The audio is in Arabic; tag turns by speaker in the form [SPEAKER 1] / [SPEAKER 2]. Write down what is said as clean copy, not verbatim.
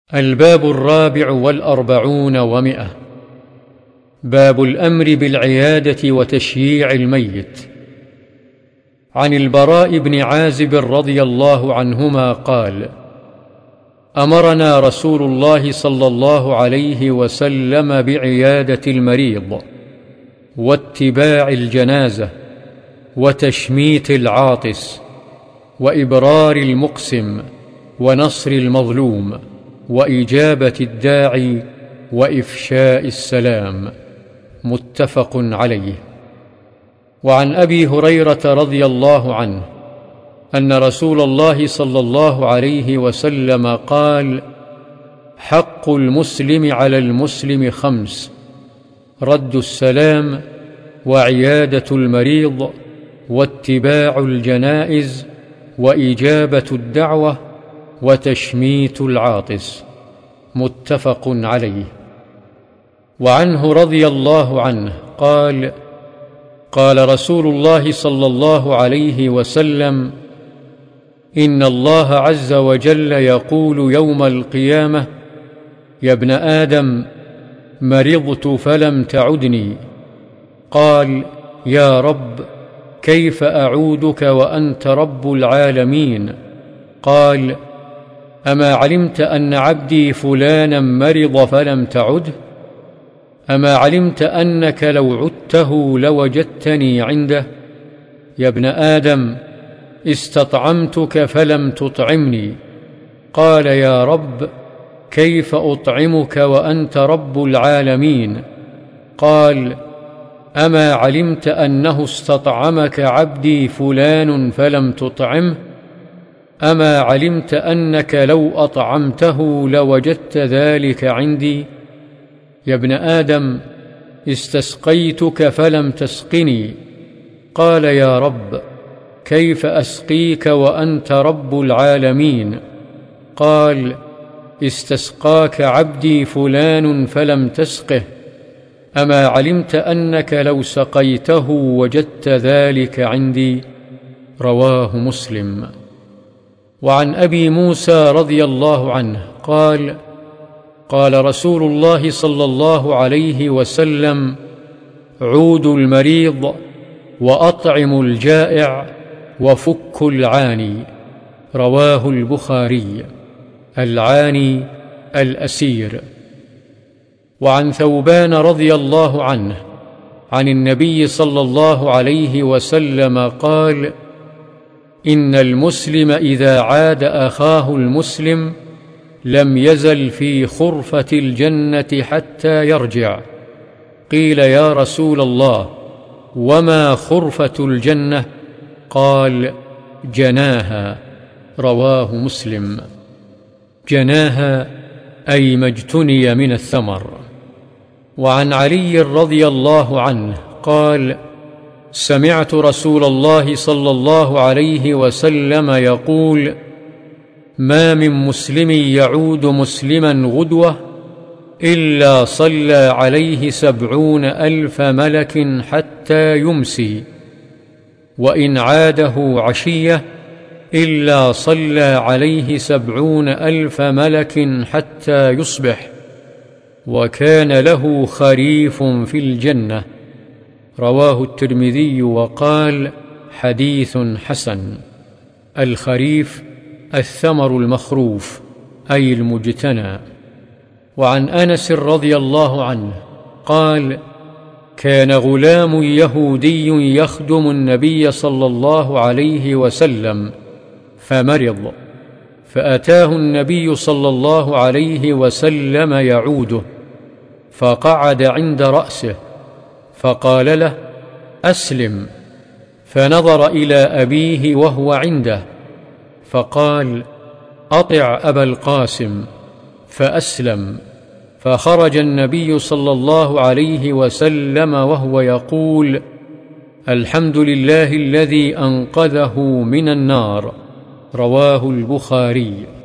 [SPEAKER 1] الباب 44 و100. باب الأمر بالعيادة وتشييع الميت. عن البراء بن عازب رضي الله عنهما قال: أمرنا رسول الله صلى الله عليه وسلم بعيادة المريض واتباع الجنازة وتشميت العاطس وإبرار المقسم ونصر المظلوم وإجابة الداعي وإفشاء السلام. متفق عليه. وعن أبي هريرة رضي الله عنه أن رسول الله صلى الله عليه وسلم قال: حق المسلم على المسلم 5: رد السلام وعيادة المريض واتباع الجنائز وإجابة الدعوة وتشميت العاطس. متفق عليه. وعنه رضي الله عنه قال: قال رسول الله صلى الله عليه وسلم: إن الله عز وجل يقول يوم القيامة: يا ابن آدم، مرضت فلم تعدني. قال: يا رب، كيف أعودك وأنت رب العالمين؟ قال: أما علمت أن عبدي فلانا مرض فلم تعده؟ أما علمت أنك لو عدته لوجدتني عنده؟ يا ابن آدم، استطعمتك فلم تطعمني. قال: يا رب، كيف أطعمك وأنت رب العالمين؟ قال: أما علمت أنه استطعمك عبدي فلان فلم تطعمه؟ أما علمت أنك لو أطعمته لوجدت ذلك عندي؟ يا ابن آدم، استسقيتك فلم تسقني. قال: يا رب، كيف أسقيك وأنت رب العالمين؟ قال: استسقاك عبدي فلان فلم تسقه. أما علمت أنك لو سقيته وجدت ذلك عندي؟ رواه مسلم. وعن أبي موسى رضي الله عنه قال: قال رسول الله صلى الله عليه وسلم: عودوا المريض وأطعموا الجائع وفكوا العاني. رواه البخاري. العاني الأسير. وعن ثوبان رضي الله عنه عن النبي صلى الله عليه وسلم قال: إن المسلم إذا عاد أخاه المسلم لم يزل في خرفة الجنة حتى يرجع. قيل: يا رسول الله، وما خرفة الجنة؟ قال: جناها. رواه مسلم. جناها أي ما اجتني من الثمر. وعن علي رضي الله عنه قال: سمعت رسول الله صلى الله عليه وسلم يقول: ما من مسلم يعود مسلما غدوة إلا صلى عليه 70,000 ملك حتى يمسي، وإن عاده عشية إلا صلى عليه 70,000 ملك حتى يصبح، وكان له خريف في الجنة. رواه الترمذي وقال: حديث حسن. الخريف الثمر المخروف أي المجتنى. وعن أنس رضي الله عنه قال: كان غلام يهودي يخدم النبي صلى الله عليه وسلم فمرض، فأتاه النبي صلى الله عليه وسلم يعوده، فقعد عند رأسه فقال له: أسلم. فنظر إلى أبيه وهو عنده فقال: أطع أبا القاسم، فأسلم. فخرج النبي صلى الله عليه وسلم وهو يقول: الحمد لله الذي أنقذه من النار. رواه البخاري.